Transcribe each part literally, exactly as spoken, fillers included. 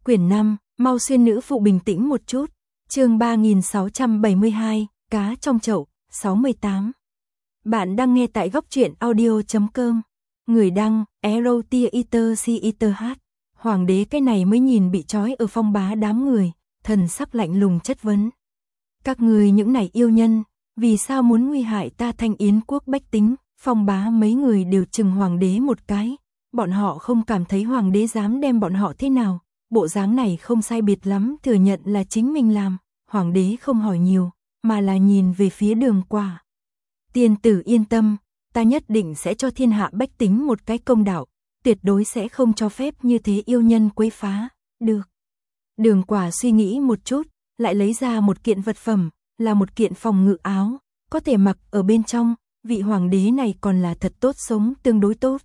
Quyển năm, mau xuyên nữ phụ bình tĩnh một chút. Chương ba nghìn sáu trăm bảy mươi hai, cá trong chậu, sáu mươi tám. Bạn đang nghe tại góc truyện audio chấm com. Người đăng, Erotia Eater C Eater H. Hoàng đế cái này mới nhìn bị trói ở phong bá đám người, thần sắc lạnh lùng chất vấn. Các người những này yêu nhân, vì sao muốn nguy hại ta Thanh Yến quốc bách tính? Phong bá mấy người đều chừng hoàng đế một cái. Bọn họ không cảm thấy hoàng đế dám đem bọn họ thế nào. Bộ dáng này không sai biệt lắm, thừa nhận là chính mình làm. Hoàng đế không hỏi nhiều, mà là nhìn về phía Đường Quả. Tiên tử yên tâm, ta nhất định sẽ cho thiên hạ bách tính một cái công đạo, tuyệt đối sẽ không cho phép như thế yêu nhân quấy phá. Được. Đường Quả suy nghĩ một chút, lại lấy ra một kiện vật phẩm, là một kiện phòng ngự áo, có thể mặc ở bên trong. Vị hoàng đế này còn là thật tốt sống, tương đối tốt.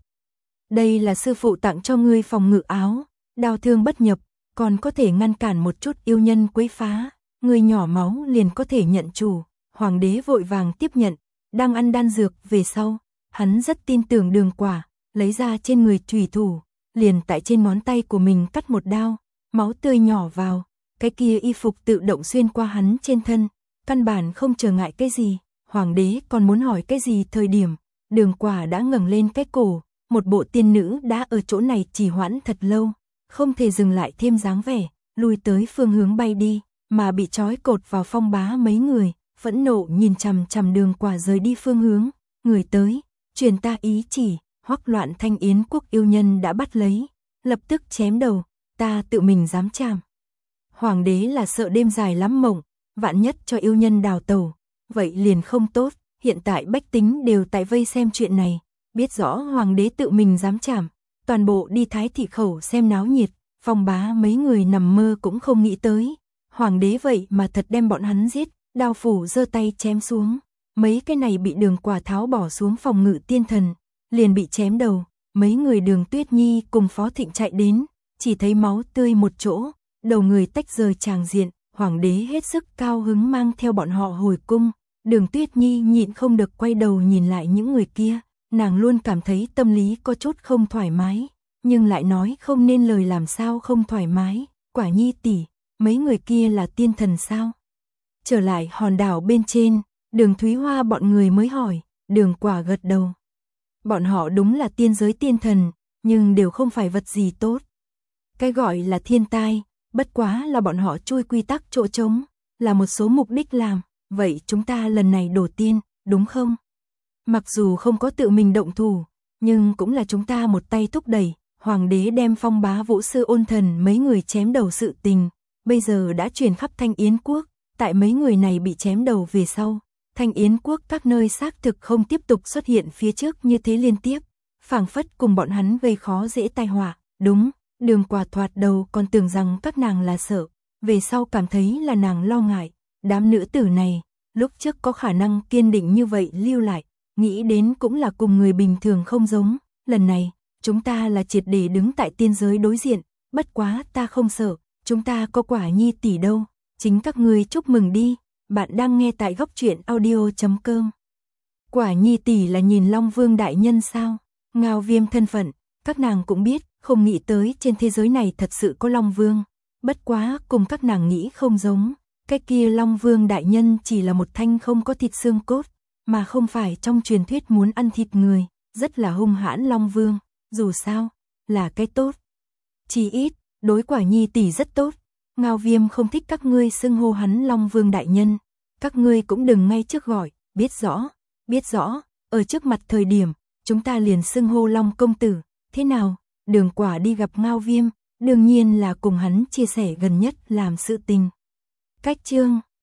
Đây là sư phụ tặng cho ngươi phòng ngự áo, đao thương bất nhập, còn có thể ngăn cản một chút yêu nhân quấy phá, người nhỏ máu liền có thể nhận chủ. Hoàng đế vội vàng tiếp nhận, đang ăn đan dược về sau, hắn rất tin tưởng Đường Quả, lấy ra trên người chủy thủ, liền tại trên ngón tay của mình cắt một đao, máu tươi nhỏ vào, cái kia y phục tự động xuyên qua hắn trên thân, căn bản không trở ngại cái gì. Hoàng đế còn muốn hỏi cái gì thời điểm, Đường Quả đã ngẩng lên cái cổ, một bộ tiên nữ đã ở chỗ này trì hoãn thật lâu, không thể dừng lại thêm dáng vẻ, lùi tới phương hướng bay đi, mà bị trói cột vào phong bá mấy người, phẫn nộ nhìn chằm chằm Đường Quả rời đi phương hướng, người tới, truyền ta ý chỉ, hoắc loạn Thanh Yến quốc yêu nhân đã bắt lấy, lập tức chém đầu, ta tự mình dám chạm. Hoàng đế là sợ đêm dài lắm mộng, vạn nhất cho yêu nhân đào tẩu. Vậy liền không tốt, hiện tại bách tính đều tại vây xem chuyện này, biết rõ hoàng đế tự mình dám chạm, toàn bộ đi Thái thị khẩu xem náo nhiệt, phong bá mấy người nằm mơ cũng không nghĩ tới. Hoàng đế vậy mà thật đem bọn hắn giết, đao phủ giơ tay chém xuống, mấy cái này bị Đường Quả tháo bỏ xuống phòng ngự tiên thần, liền bị chém đầu, mấy người Đường Tuyết Nhi cùng Phó Thịnh chạy đến, chỉ thấy máu tươi một chỗ, đầu người tách rời tràng diện, hoàng đế hết sức cao hứng mang theo bọn họ hồi cung. Đường Tuyết Nhi nhịn không được quay đầu nhìn lại những người kia, nàng luôn cảm thấy tâm lý có chút không thoải mái, nhưng lại nói không nên lời làm sao không thoải mái. Quả Nhi tỷ, mấy người kia là tiên thần sao? Trở lại hòn đảo bên trên, Đường Thúy Hoa bọn người mới hỏi, Đường Quả gật đầu. Bọn họ đúng là tiên giới tiên thần, nhưng đều không phải vật gì tốt. Cái gọi là thiên tai, bất quá là bọn họ chui quy tắc chỗ trống, là một số mục đích làm. Vậy chúng ta lần này đổ tiên, đúng không? Mặc dù không có tự mình động thủ, nhưng cũng là chúng ta một tay thúc đẩy, hoàng đế đem phong bá vũ sư ôn thần mấy người chém đầu sự tình, bây giờ đã truyền khắp Thanh Yến quốc, tại mấy người này bị chém đầu về sau, Thanh Yến quốc các nơi xác thực không tiếp tục xuất hiện phía trước như thế liên tiếp, phảng phất cùng bọn hắn gây khó dễ tai họa. Đúng, Đường Quả thoạt đầu còn tưởng rằng các nàng là sợ, về sau cảm thấy là nàng lo ngại. Đám nữ tử này, lúc trước có khả năng kiên định như vậy lưu lại, nghĩ đến cũng là cùng người bình thường không giống, lần này, chúng ta là triệt để đứng tại tiên giới đối diện, bất quá ta không sợ, chúng ta có Quả Nhi tỷ đâu, chính các ngươi chúc mừng đi, bạn đang nghe tại góc truyện audio chấm com. Quả Nhi tỷ là nhìn Long Vương đại nhân sao? Ngao Viêm thân phận, các nàng cũng biết, không nghĩ tới trên thế giới này thật sự có Long Vương, bất quá cùng các nàng nghĩ không giống. Cái kia Long Vương đại nhân chỉ là một thanh không có thịt xương cốt, mà không phải trong truyền thuyết muốn ăn thịt người, rất là hung hãn Long Vương, dù sao, là cái tốt. Chỉ ít, đối Quả Nhi tỷ rất tốt, Ngao Viêm không thích các ngươi xưng hô hắn Long Vương đại nhân, các ngươi cũng đừng ngay trước gọi, biết rõ, biết rõ, ở trước mặt thời điểm, chúng ta liền xưng hô Long công tử, thế nào? Đường Quả đi gặp Ngao Viêm, đương nhiên là cùng hắn chia sẻ gần nhất làm sự tình. Cách chương